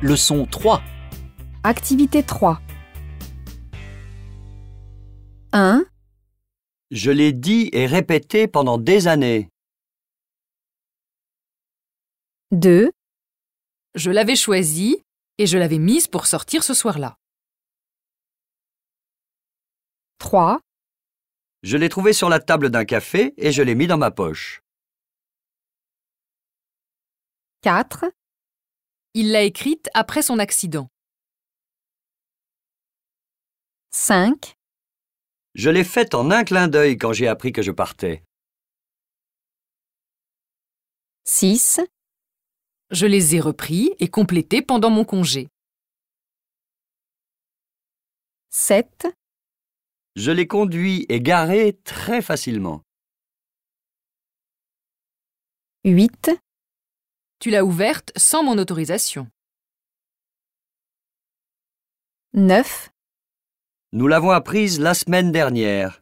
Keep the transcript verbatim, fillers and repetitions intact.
Leçon trois. Activité trois. un. Je l'ai dit et répété pendant des années. deux. Je l'avais choisie et je l'avais mise pour sortir ce soir-là. trois. Je l'ai trouvée sur la table d'un café et je l'ai mis dans ma poche. quatre. Il l'a écrite après son accident. cinq. Je l'ai faite en un clin d'œil quand j'ai appris que je partais. six. Je les ai repris et complétés pendant mon congé. sept. Je l'ai conduit et garé très facilement. huit. Tu l'as ouverte sans mon autorisation. neuf. Nous l'avons apprise la semaine dernière.